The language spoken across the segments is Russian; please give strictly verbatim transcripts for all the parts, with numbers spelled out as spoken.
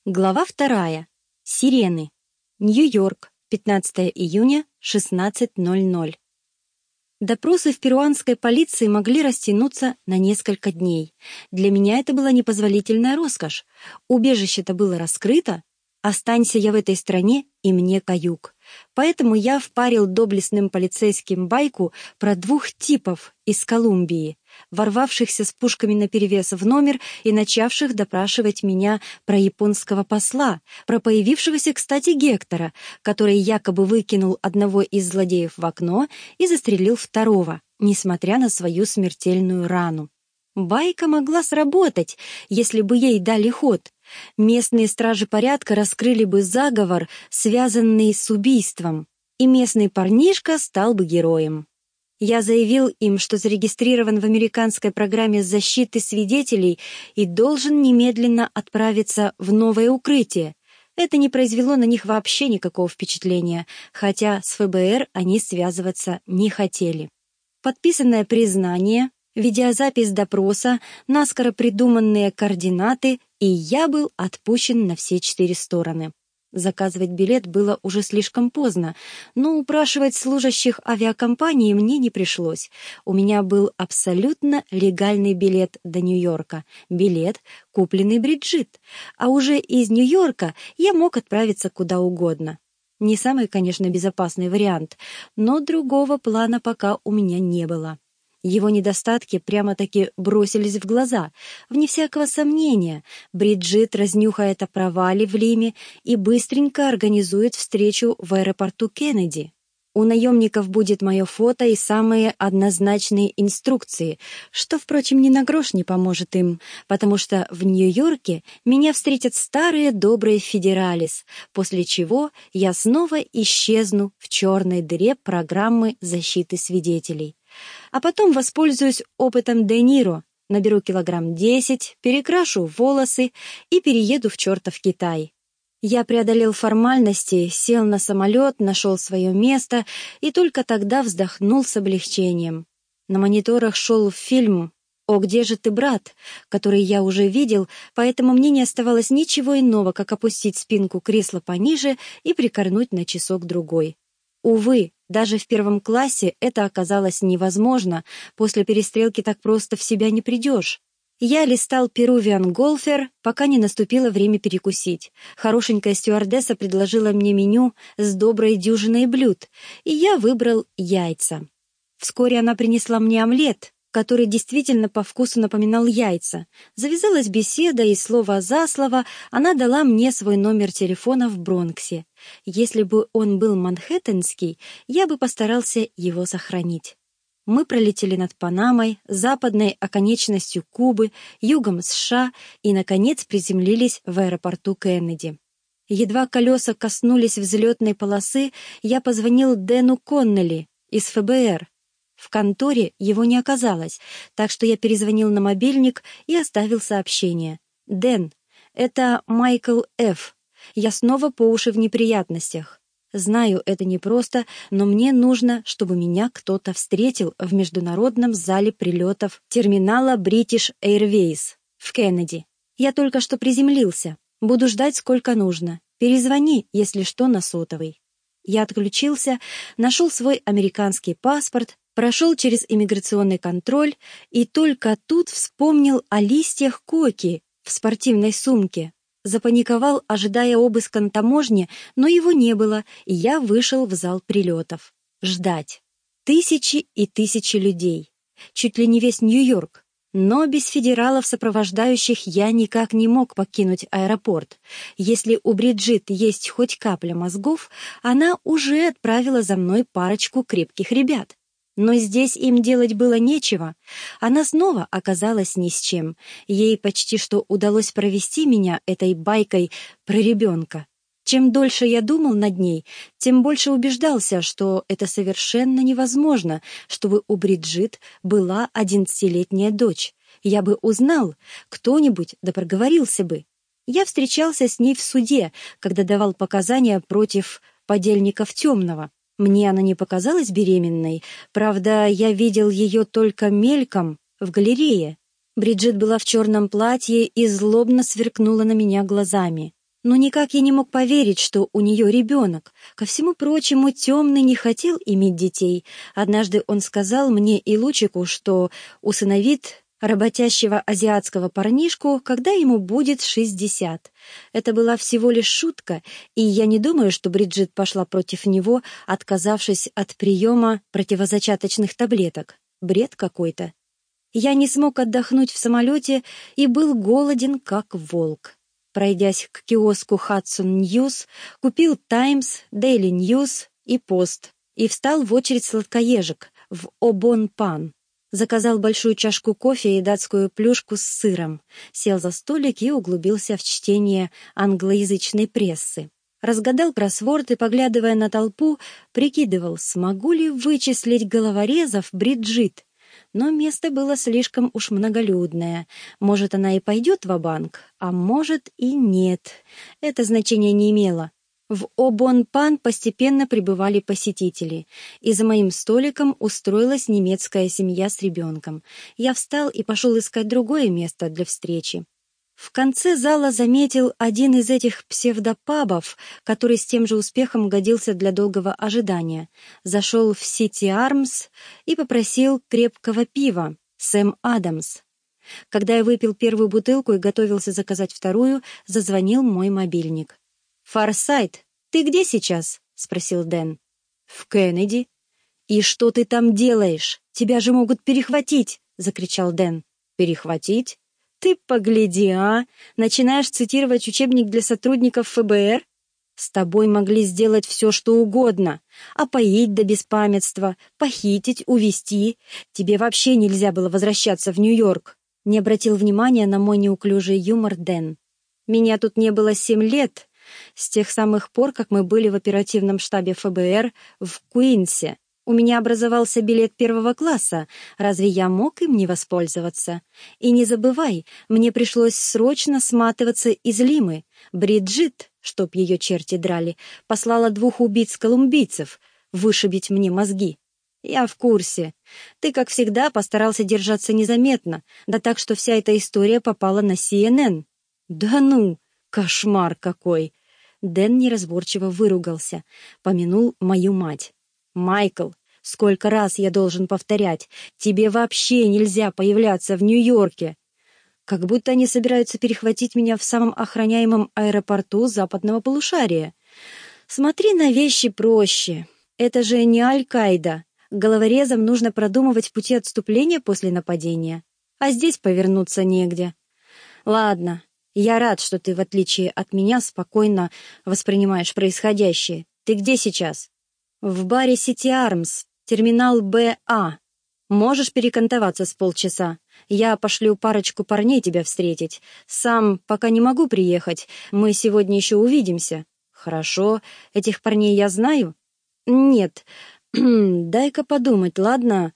Глава вторая. Сирены. Нью-Йорк. пятнадцатое июня, шестнадцать ноль ноль. Допросы в перуанской полиции могли растянуться на несколько дней. Для меня это была непозволительная роскошь. Убежище-то было раскрыто. Останься я в этой стране, и мне каюк. Поэтому я впарил доблестным полицейским байку про двух типов из Колумбии, ворвавшихся с пушками наперевес в номер и начавших допрашивать меня про японского посла, про появившегося, кстати, Гектора, который якобы выкинул одного из злодеев в окно и застрелил второго, несмотря на свою смертельную рану. Байка могла сработать, если бы ей дали ход. Местные стражи порядка раскрыли бы заговор, связанный с убийством, и местный парнишка стал бы героем. Я заявил им, что зарегистрирован в американской программе защиты свидетелей и должен немедленно отправиться в новое укрытие. Это не произвело на них вообще никакого впечатления, хотя с эф бэ эр они связываться не хотели. Подписанное признание, видеозапись допроса, наскоро придуманные координаты, и я был отпущен на все четыре стороны. Заказывать билет было уже слишком поздно, но упрашивать служащих авиакомпании мне не пришлось. У меня был абсолютно легальный билет до Нью-Йорка, билет, купленный Бриджит, а уже из Нью-Йорка я мог отправиться куда угодно. Не самый, конечно, безопасный вариант, но другого плана пока у меня не было. Его недостатки прямо-таки бросились в глаза. Вне всякого сомнения, Бриджит разнюхает о провале в Лиме и быстренько организует встречу в аэропорту Кеннеди. У наемников будет мое фото и самые однозначные инструкции, что, впрочем, ни на грош не поможет им, потому что в Нью-Йорке меня встретят старые добрые федералис, после чего я снова исчезну в черной дыре программы защиты свидетелей. А потом воспользуюсь опытом Де Ниро, наберу килограмм десять, перекрашу волосы и перееду в чертов Китай. Я преодолел формальности, сел на самолет, нашел свое место и только тогда вздохнул с облегчением. На мониторах шел фильм «О, где же ты, брат?», который я уже видел, поэтому мне не оставалось ничего иного, как опустить спинку кресла пониже и прикорнуть на часок-другой. Увы, даже в первом классе это оказалось невозможно, после перестрелки так просто в себя не придешь. Я листал Peruvian Golfer, пока не наступило время перекусить. Хорошенькая стюардесса предложила мне меню с доброй дюжиной блюд, и я выбрал яйца. Вскоре она принесла мне омлет, который действительно по вкусу напоминал яйца. Завязалась беседа, и слово за слово она дала мне свой номер телефона в Бронксе. Если бы он был манхэттенский, я бы постарался его сохранить. Мы пролетели над Панамой, западной оконечностью Кубы, югом США и, наконец, приземлились в аэропорту Кеннеди. Едва колеса коснулись взлетной полосы, я позвонил Дэну Коннелли из эф бэ эр. В конторе его не оказалось, так что я перезвонил на мобильник и оставил сообщение. «Дэн, это Майкл Ф. Я снова по уши в неприятностях. Знаю, это непросто, но мне нужно, чтобы меня кто-то встретил в международном зале прилетов терминала British Airways в Кеннеди. Я только что приземлился. Буду ждать сколько нужно. Перезвони, если что, на сотовый». Я отключился, нашел свой американский паспорт, прошел через иммиграционный контроль и только тут вспомнил о листьях коки в спортивной сумке. Запаниковал, ожидая обыска на таможне, но его не было, и я вышел в зал прилетов. Ждать. Тысячи и тысячи людей. Чуть ли не весь Нью-Йорк. Но без федералов, сопровождающих, я никак не мог покинуть аэропорт. Если у Бриджит есть хоть капля мозгов, она уже отправила за мной парочку крепких ребят. Но здесь им делать было нечего. Она снова оказалась ни с чем. Ей почти что удалось провести меня этой байкой про ребенка. Чем дольше я думал над ней, тем больше убеждался, что это совершенно невозможно, чтобы у Бриджит была одиннадцатилетняя дочь. Я бы узнал, кто-нибудь да проговорился бы. Я встречался с ней в суде, когда давал показания против подельников Темного. Мне она не показалась беременной, правда, я видел ее только мельком в галерее. Бриджит была в черном платье и злобно сверкнула на меня глазами. Но никак я не мог поверить, что у нее ребенок. Ко всему прочему, Темный не хотел иметь детей. Однажды он сказал мне и Лучику, что усыновит работящего азиатского парнишку, когда ему будет шестьдесят. Это была всего лишь шутка, и я не думаю, что Бриджит пошла против него, отказавшись от приема противозачаточных таблеток. Бред какой-то. Я не смог отдохнуть в самолете и был голоден, как волк. Пройдясь к киоску Hudson News, купил Times, Daily News и Post и встал в очередь сладкоежек в Обон Пан. Заказал большую чашку кофе и датскую плюшку с сыром, сел за столик и углубился в чтение англоязычной прессы. Разгадал кроссворд и, поглядывая на толпу, прикидывал, смогу ли вычислить головорезов Бриджит. Но место было слишком уж многолюдное. Может, она и пойдет ва-банк, а может и нет. Это значения не имело. В Обон-Пан постепенно прибывали посетители, и за моим столиком устроилась немецкая семья с ребенком. Я встал и пошел искать другое место для встречи. В конце зала заметил один из этих псевдопабов, который с тем же успехом годился для долгого ожидания. Зашел в City Arms и попросил крепкого пива «Сэм Адамс». Когда я выпил первую бутылку и готовился заказать вторую, зазвонил мой мобильник. «Фарсайт, ты где сейчас?» — спросил Дэн. «В Кеннеди». «И что ты там делаешь? Тебя же могут перехватить!» — закричал Дэн. «Перехватить? Ты погляди, а! Начинаешь цитировать учебник для сотрудников эф бэ эр? С тобой могли сделать все, что угодно. Опоить до беспамятства, похитить, увезти. Тебе вообще нельзя было возвращаться в Нью-Йорк». Не обратил внимания на мой неуклюжий юмор Дэн. «Меня тут не было семь лет, с тех самых пор, как мы были в оперативном штабе эф бэ эр в Куинсе. У меня образовался билет первого класса. Разве я мог им не воспользоваться? И не забывай, мне пришлось срочно сматываться из Лимы. Бриджит, чтоб ее черти драли, послала двух убийц-колумбийцев вышибить мне мозги. Я в курсе. Ты, как всегда, постарался держаться незаметно, да так, что вся эта история попала на си эн эн. Да ну, кошмар какой!» Дэн неразборчиво выругался, помянул мою мать. «Майкл, сколько раз я должен повторять, тебе вообще нельзя появляться в Нью-Йорке!» Как будто они собираются перехватить меня в самом охраняемом аэропорту западного полушария. Смотри на вещи проще. Это же не Аль-Каида. Головорезам нужно продумывать пути отступления после нападения. А здесь повернуться негде. Ладно, я рад, что ты, в отличие от меня, спокойно воспринимаешь происходящее. Ты где сейчас? В баре City Arms, терминал Б А. Можешь перекантоваться с полчаса? Я пошлю парочку парней тебя встретить. Сам пока не могу приехать. Мы сегодня еще увидимся. Хорошо. Этих парней я знаю? Нет. Дай-ка подумать, ладно?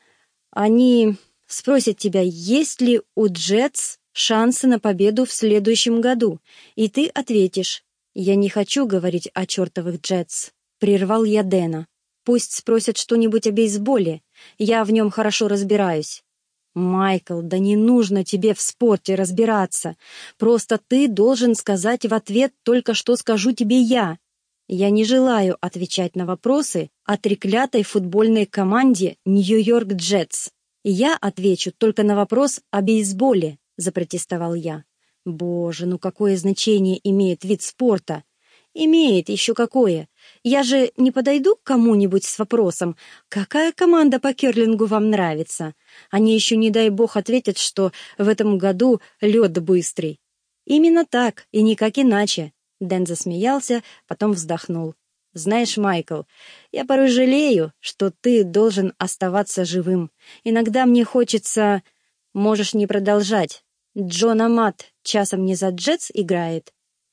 Они спросят тебя, есть ли у Джетс шансы на победу в следующем году. И ты ответишь. Я не хочу говорить о чертовых Джетс. Прервал я Дэна. Пусть спросят что-нибудь о бейсболе. Я в нем хорошо разбираюсь. Майкл, да не нужно тебе в спорте разбираться. Просто ты должен сказать в ответ только, что скажу тебе я. Я не желаю отвечать на вопросы о треклятой футбольной команде Нью-Йорк Джетс. Я отвечу только на вопрос о бейсболе, запротестовал я. Боже, ну какое значение имеет вид спорта? Имеет еще какое. Я же не подойду к кому-нибудь с вопросом, какая команда по керлингу вам нравится. Они еще, не дай бог, ответят, что в этом году лед быстрый. Именно так, и никак иначе. Дэн засмеялся, потом вздохнул. Знаешь, Майкл, я порой жалею, что ты должен оставаться живым. Иногда мне хочется... Можешь не продолжать. Джон Амат часом не за Джетс играет.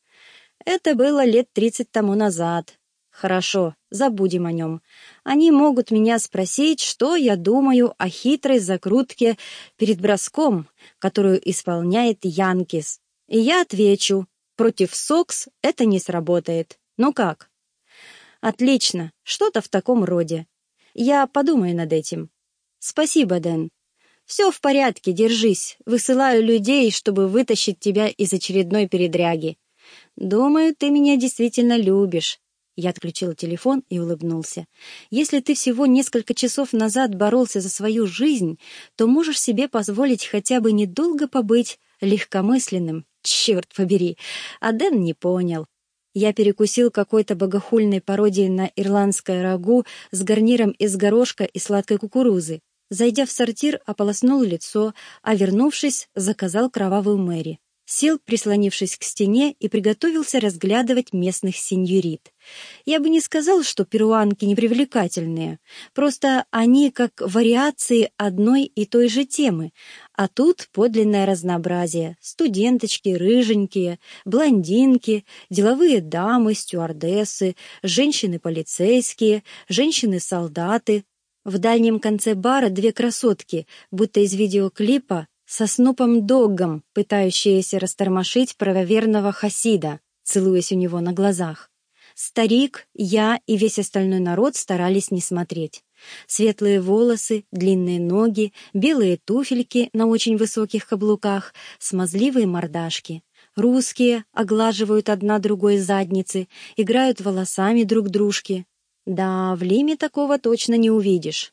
Это было лет тридцать тому назад. Хорошо, забудем о нем. Они могут меня спросить, что я думаю о хитрой закрутке перед броском, которую исполняет Янкис. И я отвечу, против Сокс это не сработает. Ну как? Отлично, что-то в таком роде. Я подумаю над этим. Спасибо, Дэн. Все в порядке, держись. Высылаю людей, чтобы вытащить тебя из очередной передряги. «Думаю, ты меня действительно любишь». Я отключила телефон и улыбнулся. «Если ты всего несколько часов назад боролся за свою жизнь, то можешь себе позволить хотя бы недолго побыть легкомысленным. Черт побери!» А Дэн не понял. Я перекусил какой-то богохульной пародией на ирландское рагу с гарниром из горошка и сладкой кукурузы. Зайдя в сортир, ополоснул лицо, а вернувшись, заказал кровавую Мэри. Сел, прислонившись к стене, и приготовился разглядывать местных сеньорит. Я бы не сказал, что перуанки непривлекательные, просто они как вариации одной и той же темы, а тут подлинное разнообразие: студенточки, рыженькие, блондинки, деловые дамы, стюардессы, женщины-полицейские, женщины-солдаты. В дальнем конце бара две красотки, будто из видеоклипа, со Снупом Доггом, пытающиеся растормошить правоверного хасида, целуясь у него на глазах. Старик, я и весь остальной народ старались не смотреть. Светлые волосы, длинные ноги, белые туфельки на очень высоких каблуках, смазливые мордашки. Русские оглаживают одна другой задницы, играют волосами друг дружки. Да, в Лиме такого точно не увидишь.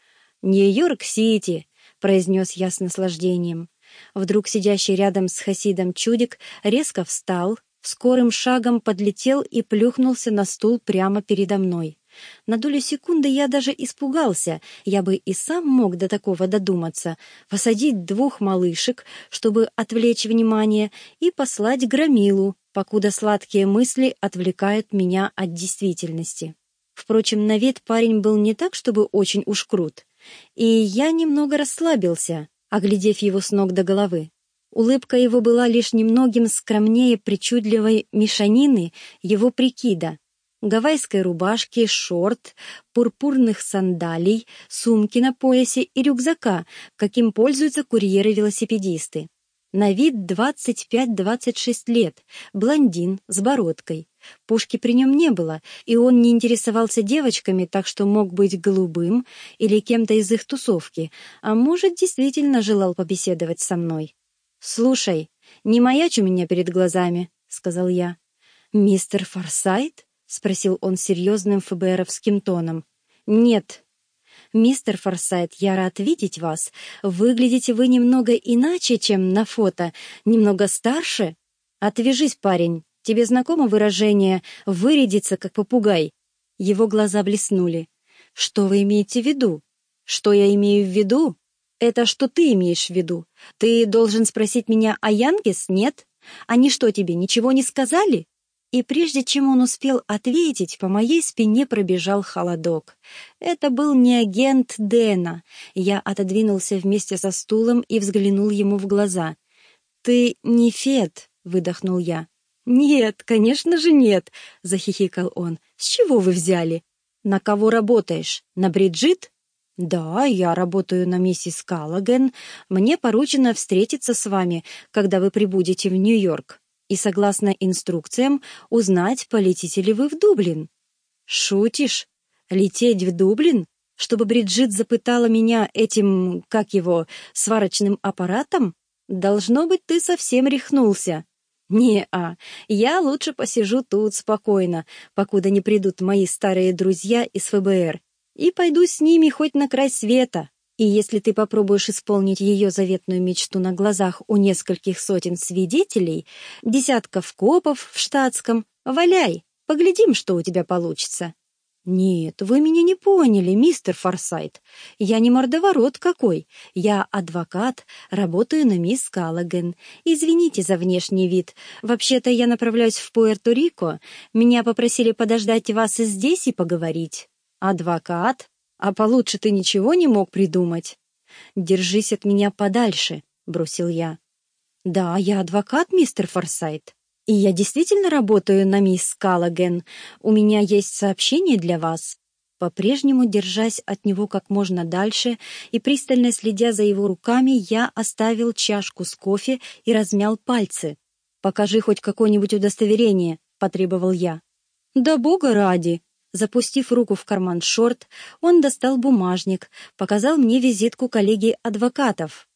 «Нью-Йорк-Сити», — произнес я с наслаждением. Вдруг сидящий рядом с Хасидом чудик резко встал, скорым шагом подлетел и плюхнулся на стул прямо передо мной. На долю секунды я даже испугался, я бы и сам мог до такого додуматься, посадить двух малышек, чтобы отвлечь внимание, и послать громилу, покуда сладкие мысли отвлекают меня от действительности. Впрочем, на вид парень был не так, чтобы очень уж крут, и я немного расслабился, оглядев его с ног до головы. Улыбка его была лишь немногим скромнее причудливой мешанины его прикида: гавайской рубашки, шорт, пурпурных сандалий, сумки на поясе и рюкзака, каким пользуются курьеры-велосипедисты. На вид двадцать пять двадцать шесть лет, блондин с бородкой. Пушки при нем не было, и он не интересовался девочками, так что мог быть голубым или кем-то из их тусовки, а может, действительно желал побеседовать со мной. «Слушай, не маячь у меня перед глазами», — сказал я. «Мистер Форсайт?» — спросил он серьезным ФБРовским тоном. «Нет». «Мистер Форсайт, я рад видеть вас. Выглядите вы немного иначе, чем на фото. Немного старше. Отвяжись, парень. Тебе знакомо выражение «вырядиться, как попугай»?» Его глаза блеснули. «Что вы имеете в виду?» «Что я имею в виду? Это что ты имеешь в виду? Ты должен спросить меня о Янкис, нет? Они что, тебе ничего не сказали?» И прежде чем он успел ответить, по моей спине пробежал холодок. Это был не агент Дэна. Я отодвинулся вместе со стулом и взглянул ему в глаза. «Ты не Фет», — выдохнул я. «Нет, конечно же нет», — захихикал он. «С чего вы взяли? На кого работаешь? На Бриджит?» «Да, я работаю на миссис Каллаген. Мне поручено встретиться с вами, когда вы прибудете в Нью-Йорк, и, согласно инструкциям, узнать, полетите ли вы в Дублин». «Шутишь? Лететь в Дублин? Чтобы Бриджит запытала меня этим, как его, сварочным аппаратом? Должно быть, ты совсем рехнулся». «Не-а, я лучше посижу тут спокойно, покуда не придут мои старые друзья из ФБР, и пойду с ними хоть на край света. И если ты попробуешь исполнить ее заветную мечту на глазах у нескольких сотен свидетелей, десятков копов в штатском, валяй, поглядим, что у тебя получится». «Нет, вы меня не поняли, мистер Форсайт. Я не мордоворот какой. Я адвокат, работаю на мисс Каллаген. Извините за внешний вид. Вообще-то я направляюсь в Пуэрто-Рико. Меня попросили подождать вас и здесь и поговорить». «Адвокат? А получше ты ничего не мог придумать?» «Держись от меня подальше», — бросил я. «Да, я адвокат, мистер Форсайт. И я действительно работаю на мисс Каллаген. У меня есть сообщение для вас». По-прежнему, держась от него как можно дальше и пристально следя за его руками, я оставил чашку с кофе и размял пальцы. «Покажи хоть какое-нибудь удостоверение», — потребовал я. «Да бога ради!» Запустив руку в карман шорт, он достал бумажник, показал мне визитку коллеги адвокатов.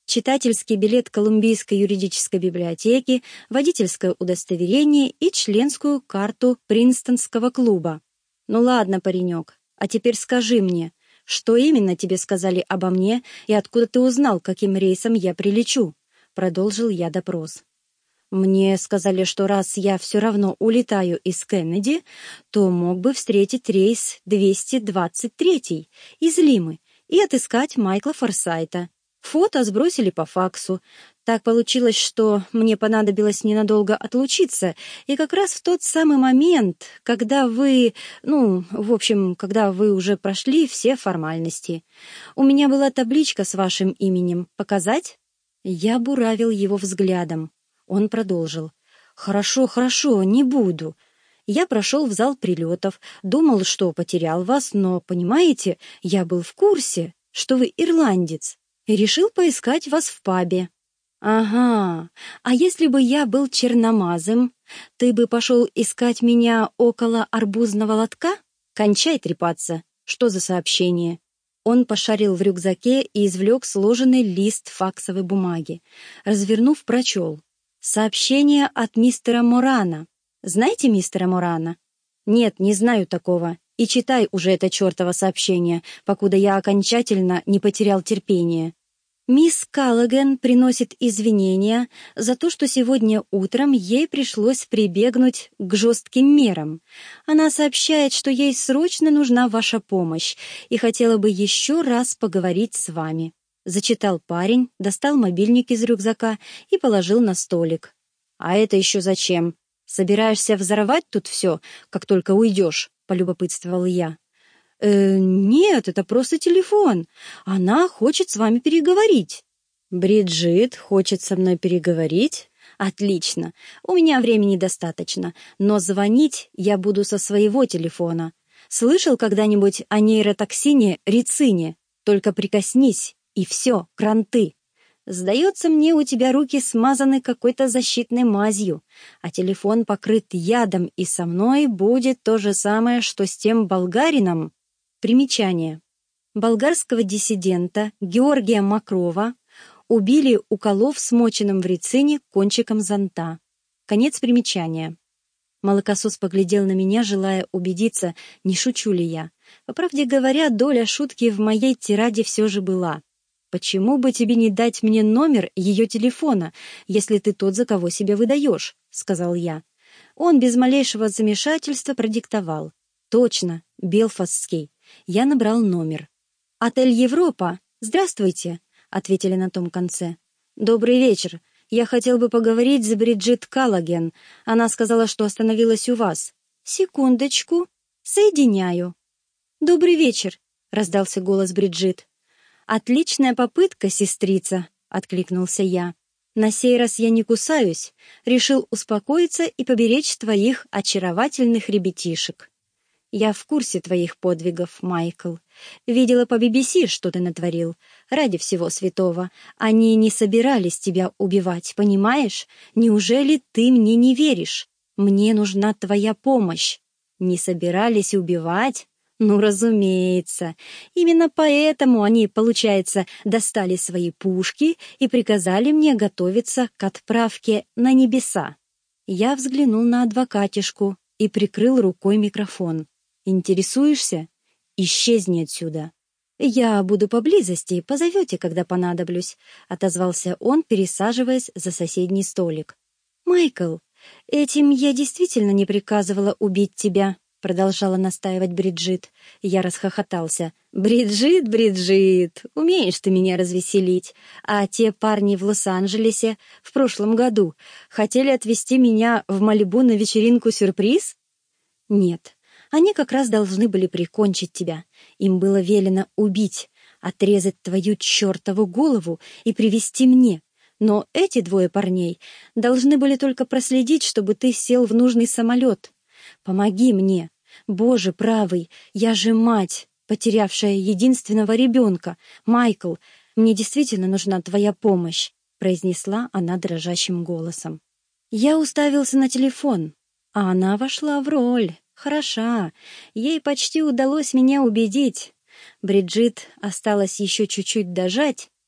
читательский билет Колумбийской юридической библиотеки, водительское удостоверение и членскую карту Принстонского клуба. Ну ладно, паренек, а теперь скажи мне, что именно тебе сказали обо мне и откуда ты узнал, каким рейсом я прилечу? Продолжил я допрос. Мне сказали, что раз я все равно улетаю из Кеннеди, то мог бы встретить рейс двести двадцать три из Лимы и отыскать Майкла Форсайта. Фото сбросили по факсу. Так получилось, что мне понадобилось ненадолго отлучиться, и как раз в тот самый момент, когда вы, ну, в общем, когда вы уже прошли все формальности. У меня была табличка с вашим именем. Показать? Я буравил его взглядом. Он продолжил. «Хорошо, хорошо, не буду. Я прошел в зал прилетов, думал, что потерял вас, но, понимаете, я был в курсе, что вы ирландец, и решил поискать вас в пабе». «Ага, а если бы я был черномазым, ты бы пошел искать меня около арбузного лотка? Кончай трепаться. Что за сообщение?» Он пошарил в рюкзаке и извлек сложенный лист факсовой бумаги. Развернув, прочел. «Сообщение от мистера Морана. Знаете мистера Морана?» «Нет, не знаю такого. И читай уже это чертово сообщение, покуда я окончательно не потерял терпение». Мисс Каллоген приносит извинения за то, что сегодня утром ей пришлось прибегнуть к жестким мерам. Она сообщает, что ей срочно нужна ваша помощь и хотела бы еще раз поговорить с вами. Зачитал парень, достал мобильник из рюкзака и положил на столик. «А это еще зачем? Собираешься взорвать тут все, как только уйдешь?» — полюбопытствовал я. «Э, нет, это просто телефон. Она хочет с вами переговорить». «Бриджит хочет со мной переговорить? Отлично. У меня времени достаточно, но звонить я буду со своего телефона. Слышал когда-нибудь о нейротоксине рицине? Только прикоснись, и все, кранты. Сдается мне, у тебя руки смазаны какой-то защитной мазью, а телефон покрыт ядом, и со мной будет то же самое, что с тем болгарином». Примечание. Болгарского диссидента Георгия Макрова убили, уколов смоченным в рицине кончиком зонта. Конец примечания. Молокосос поглядел на меня, желая убедиться, не шучу ли я. По правде говоря, доля шутки в моей тираде все же была. «Почему бы тебе не дать мне номер ее телефона, если ты тот, за кого себя выдаешь?» — сказал я. Он без малейшего замешательства продиктовал. «Точно, Белфастский». Я набрал номер. «Отель Европа. Здравствуйте», — ответили на том конце. «Добрый вечер. Я хотел бы поговорить с Бриджит Каллоген. Она сказала, что остановилась у вас». «Секундочку. Соединяю». «Добрый вечер», — раздался голос Бриджит. «Отличная попытка, сестрица», — откликнулся я. «На сей раз я не кусаюсь. Решил успокоиться и поберечь твоих очаровательных ребятишек». «Я в курсе твоих подвигов, Майкл. Видела по би би си, что ты натворил. Ради всего святого. Они не собирались тебя убивать, понимаешь? Неужели ты мне не веришь? Мне нужна твоя помощь». «Не собирались убивать?» «Ну, разумеется. Именно поэтому они, получается, достали свои пушки и приказали мне готовиться к отправке на небеса». Я взглянул на адвокатишку и прикрыл рукой микрофон. «Интересуешься? Исчезни отсюда». «Я буду поблизости, позовете, когда понадоблюсь», — отозвался он, пересаживаясь за соседний столик. «Майкл, этим я действительно не приказывала убить тебя», — продолжала настаивать Бриджит. Я расхохотался. «Бриджит, Бриджит, умеешь ты меня развеселить. А те парни в Лос-Анджелесе в прошлом году хотели отвезти меня в Малибу на вечеринку-сюрприз?» «Нет». Они как раз должны были прикончить тебя. Им было велено убить, отрезать твою чертову голову и привезти мне. Но эти двое парней должны были только проследить, чтобы ты сел в нужный самолет. Помоги мне. Боже правый, я же мать, потерявшая единственного ребенка. Майкл, мне действительно нужна твоя помощь», — произнесла она дрожащим голосом. Я уставился на телефон, а она вошла в роль. Хороша. Ей почти удалось меня убедить. Бриджит осталось еще чуть-чуть дожать,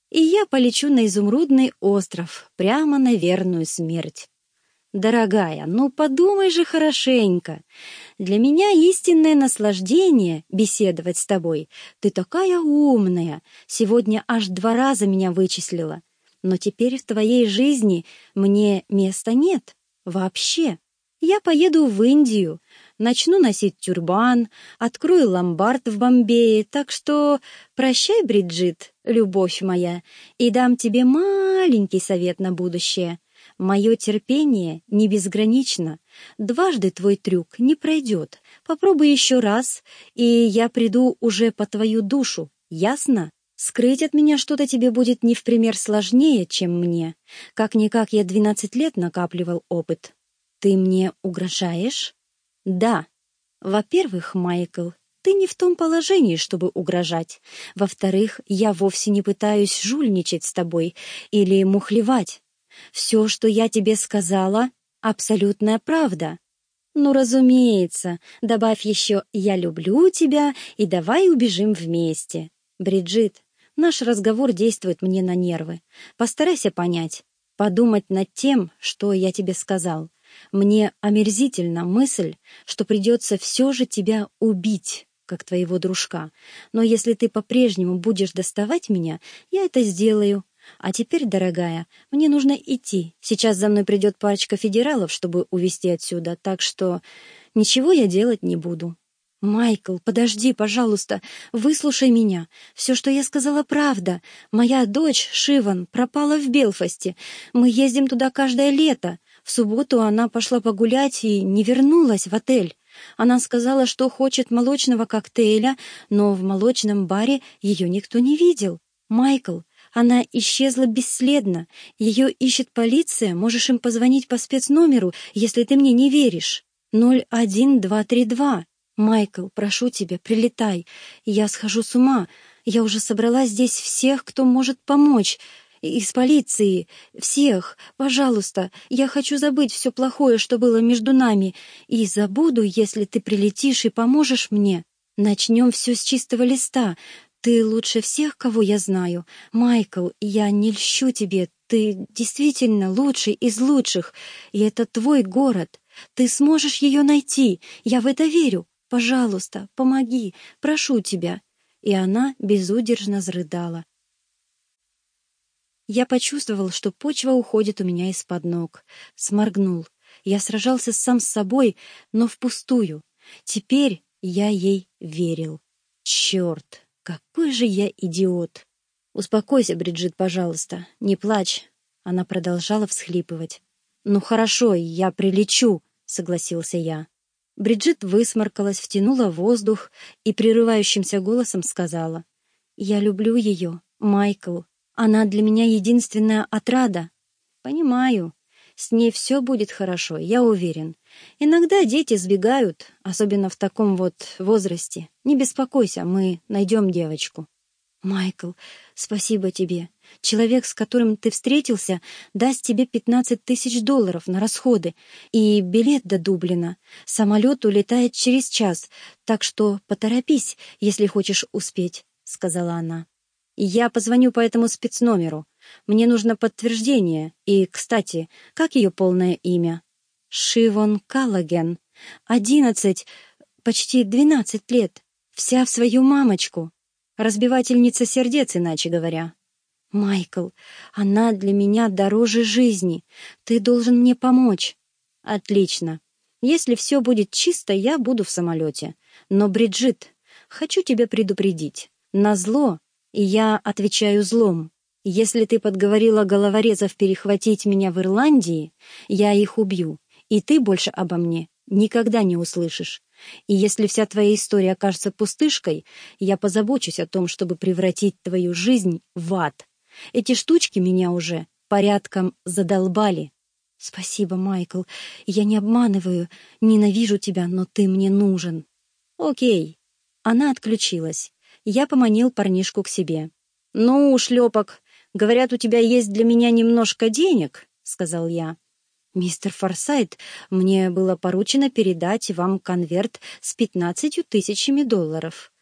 и я полечу на изумрудный остров, прямо на верную смерть. Дорогая, ну подумай же хорошенько. Для меня истинное наслаждение беседовать с тобой. Ты такая умная, сегодня аж два раза меня вычислила. Но теперь в твоей жизни мне места нет. Вообще. Я поеду в Индию, начну носить тюрбан, открою ломбард в Бомбее, так что прощай, Бриджит, любовь моя, и дам тебе маленький совет на будущее. Мое терпение не безгранично. Дважды твой трюк не пройдет. Попробуй еще раз, и я приду уже по твою душу. Ясно? Скрыть от меня что-то тебе будет не в пример сложнее, чем мне. Как-никак я двенадцать лет накапливал опыт. Ты мне угрожаешь? Да. Во-первых, Майкл, ты не в том положении, чтобы угрожать. Во-вторых, я вовсе не пытаюсь жульничать с тобой или мухлевать. Все, что я тебе сказала, абсолютная правда. Ну, разумеется, добавь еще «я люблю тебя» и давай убежим вместе. Бриджит, наш разговор действует мне на нервы. Постарайся понять, подумать над тем, что я тебе сказал. Мне омерзительна мысль, что придется все же тебя убить, как твоего дружка. Но если ты по-прежнему будешь доставать меня, я это сделаю. А теперь, дорогая, мне нужно идти. Сейчас за мной придет парочка федералов, чтобы увезти отсюда, так что ничего я делать не буду. Майкл, подожди, пожалуйста, выслушай меня. Все, что я сказала, правда. Моя дочь, Шиван, пропала в Белфасте. Мы ездим туда каждое лето. В субботу она пошла погулять и не вернулась в отель. Она сказала, что хочет молочного коктейля, но в молочном баре ее никто не видел. Майкл, она исчезла бесследно. Ее ищет полиция. Можешь им позвонить по спецномеру, если ты мне не веришь. ноль один два три два. Майкл, прошу тебя, прилетай. Я схожу с ума. Я уже собрала здесь всех, кто может помочь. Из полиции. Всех. Пожалуйста. Я хочу забыть все плохое, что было между нами. И забуду, если ты прилетишь и поможешь мне. Начнем все с чистого листа. Ты лучше всех, кого я знаю. Майкл, я не льщу тебе. Ты действительно лучший из лучших. И это твой город. Ты сможешь ее найти. Я в это верю. Пожалуйста, помоги. Прошу тебя. И она безудержно зарыдала. Я почувствовал, что почва уходит у меня из-под ног. Сморгнул. Я сражался сам с собой, но впустую. Теперь я ей верил. Черт! Какой же я идиот! Успокойся, Бриджит, пожалуйста, не плачь. Она продолжала всхлипывать. Ну хорошо, я прилечу, согласился я. Бриджит высморкалась, втянула воздух и прерывающимся голосом сказала: «Я люблю ее, Майкл. Она для меня единственная отрада». «Понимаю. С ней все будет хорошо, я уверен. Иногда дети сбегают, особенно в таком вот возрасте. Не беспокойся, мы найдем девочку». «Майкл, спасибо тебе. Человек, с которым ты встретился, даст тебе пятнадцать тысяч долларов на расходы и билет до Дублина. Самолет улетает через час, так что поторопись, если хочешь успеть», — сказала она. «Я позвоню по этому спецномеру. Мне нужно подтверждение. И, кстати, как ее полное имя?» «Шивон Каллаген. Одиннадцать, почти двенадцать лет. Вся в свою мамочку. Разбивательница сердец, иначе говоря». «Майкл, она для меня дороже жизни. Ты должен мне помочь». «Отлично. Если все будет чисто, я буду в самолете. Но, Бриджит, хочу тебя предупредить. Назло, и я отвечаю злом. Если ты подговорила головорезов перехватить меня в Ирландии, я их убью, и ты больше обо мне никогда не услышишь. И если вся твоя история окажется пустышкой, я позабочусь о том, чтобы превратить твою жизнь в ад. Эти штучки меня уже порядком задолбали». «Спасибо, Майкл. Я не обманываю. Ненавижу тебя, но ты мне нужен». «Окей». Она отключилась. Я поманил парнишку к себе. «Ну, ушлепок, говорят, у тебя есть для меня немножко денег», — сказал я. «Мистер Форсайт, мне было поручено передать вам конверт с пятнадцатью тысячами долларов.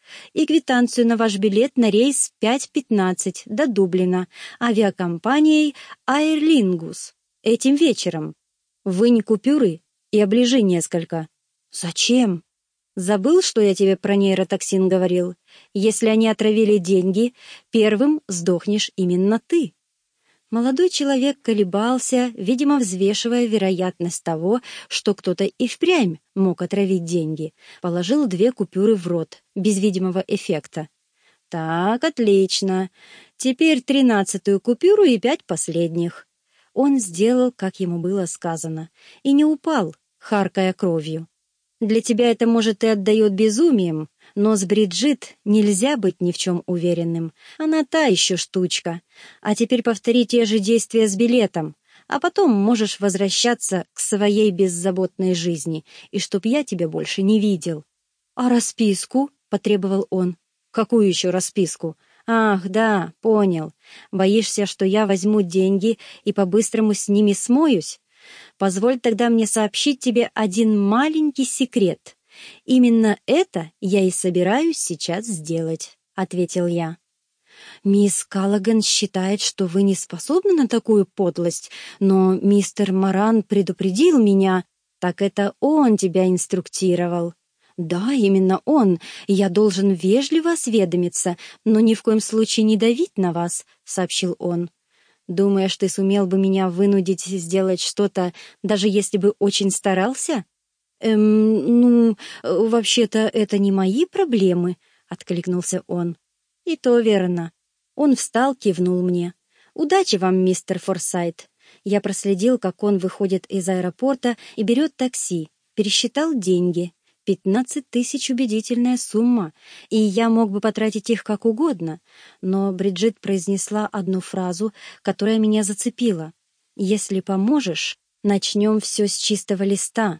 и квитанцию на ваш билет на рейс пять пятнадцать до Дублина авиакомпанией Aer Lingus этим вечером. Вынь купюры и оближи несколько». «Зачем?» «Забыл, что я тебе про нейротоксин говорил? Если они отравили деньги, первым сдохнешь именно ты». Молодой человек колебался, видимо, взвешивая вероятность того, что кто-то и впрямь мог отравить деньги. Положил две купюры в рот, без видимого эффекта. «Так, отлично. Теперь тринадцатую купюру и пять последних». Он сделал, как ему было сказано, и не упал, харкая кровью. «Для тебя это, может, и отдает безумием, но с Бриджит нельзя быть ни в чем уверенным. Она та еще штучка. А теперь повтори те же действия с билетом, а потом можешь возвращаться к своей беззаботной жизни, и чтоб я тебя больше не видел». «А расписку?» — потребовал он. «Какую еще расписку?» «Ах, да, понял. Боишься, что я возьму деньги и по-быстрому с ними смоюсь? Позволь тогда мне сообщить тебе один маленький секрет. Именно это я и собираюсь сейчас сделать», — ответил я. «Мисс Каллаган считает, что вы не способны на такую подлость, но мистер Моран предупредил меня». «Так это он тебя инструктировал?» «Да, именно он. Я должен вежливо осведомиться, но ни в коем случае не давить на вас», — сообщил он. «Думаешь, ты сумел бы меня вынудить сделать что-то, даже если бы очень старался?» «Эм, ну, вообще-то это не мои проблемы», — откликнулся он. «И то верно». Он встал, кивнул мне. «Удачи вам, мистер Форсайт». Я проследил, как он выходит из аэропорта и берет такси, пересчитал деньги. Пятнадцать тысяч — убедительная сумма, и я мог бы потратить их как угодно, но Бриджит произнесла одну фразу, которая меня зацепила. «Если поможешь, начнем все с чистого листа».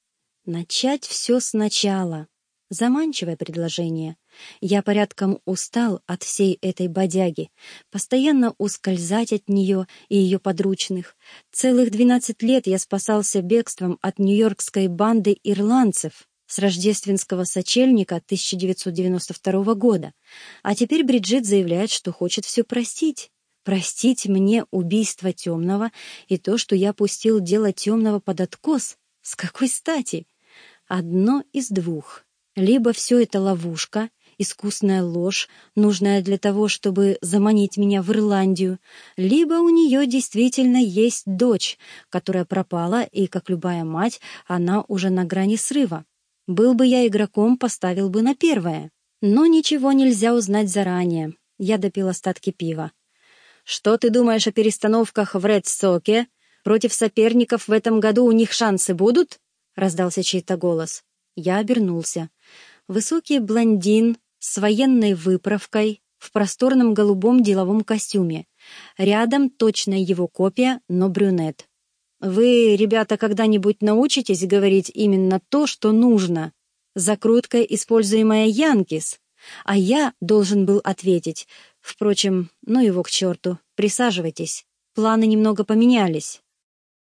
Начать все сначала. Заманчивое предложение. Я порядком устал от всей этой бодяги, постоянно ускользать от нее и ее подручных. Целых двенадцать лет я спасался бегством от нью-йоркской банды ирландцев с рождественского сочельника тысяча девятьсот девяносто второго года. А теперь Бриджит заявляет, что хочет все простить. Простить мне убийство Темного и то, что я пустил дело Темного под откос. С какой стати? Одно из двух. Либо все это ловушка, искусная ложь, нужная для того, чтобы заманить меня в Ирландию, либо у нее действительно есть дочь, которая пропала, и, как любая мать, она уже на грани срыва. Был бы я игроком, поставил бы на первое. Но ничего нельзя узнать заранее. Я допил остатки пива. «Что ты думаешь о перестановках в Ред-Соке? Против соперников в этом году у них шансы будут?» — раздался чей-то голос. Я обернулся. Высокий блондин с военной выправкой в просторном голубом деловом костюме. Рядом точно его копия, но брюнет. «Вы, ребята, когда-нибудь научитесь говорить именно то, что нужно? Закрутка, используемая Янкис?» А я должен был ответить. Впрочем, ну его к черту. Присаживайтесь. Планы немного поменялись.